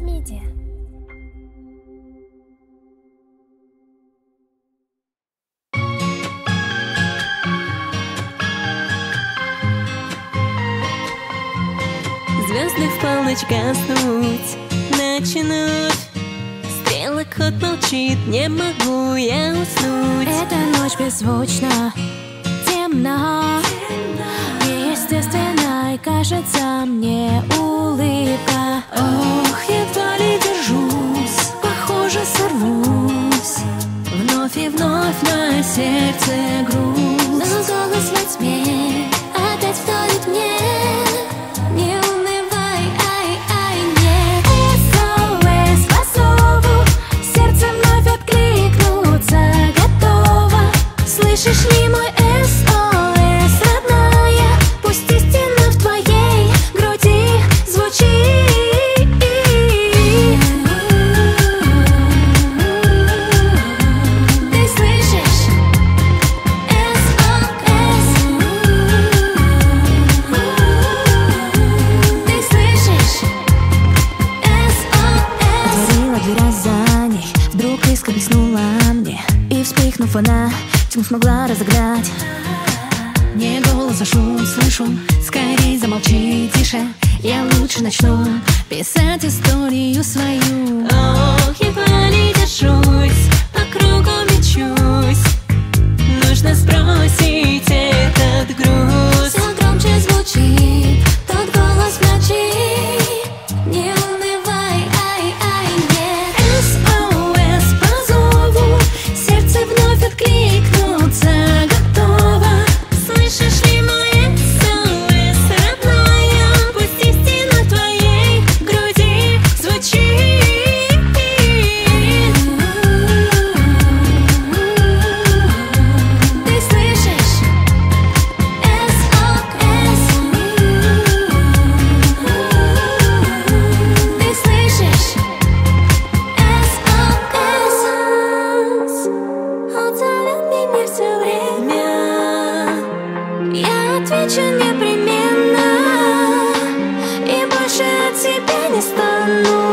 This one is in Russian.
Media. Звезды в полночь гаснуть начнут. Стрелок ход молчит, не могу я уснуть. Эта ночь беззвучна, темна, неестественной кажется мне улыбка. Ох, едва ли держусь, похоже сорвусь. Вновь и вновь на сердце груз. Но голос во тьме опять вторит мне. Не унывай, ай, нет. SOS по зову, сердце вновь откликнуться готово. Слышишь ли мой SOS, родная? Пусть истина в твоей груди звучит. Ты слышишь? SOS. Ты слышишь? SOS. Отворила дверь за ней, вдруг искра блеснула мне, и вспыхнув она тьму смогла разогнать. Не голос, а шум слышу, скорей замолчи, тише. Я лучше начну писать историю свою. Ох, едва не держусь, по кругу мечусь. Нужно сбросить этот груз. Все громче звучит тот голос в ночи. Не унывай, ай, нет. SOS по зову, сердце вновь откликнуться готово. Слышишь ли мой SOS, родная? Пусть истина в твоей груди звучит. Ты слышишь? SOS. Ты слышишь? SOS. Он зовет меня все время. Я отвечу непременно, и больше от тебя не стану.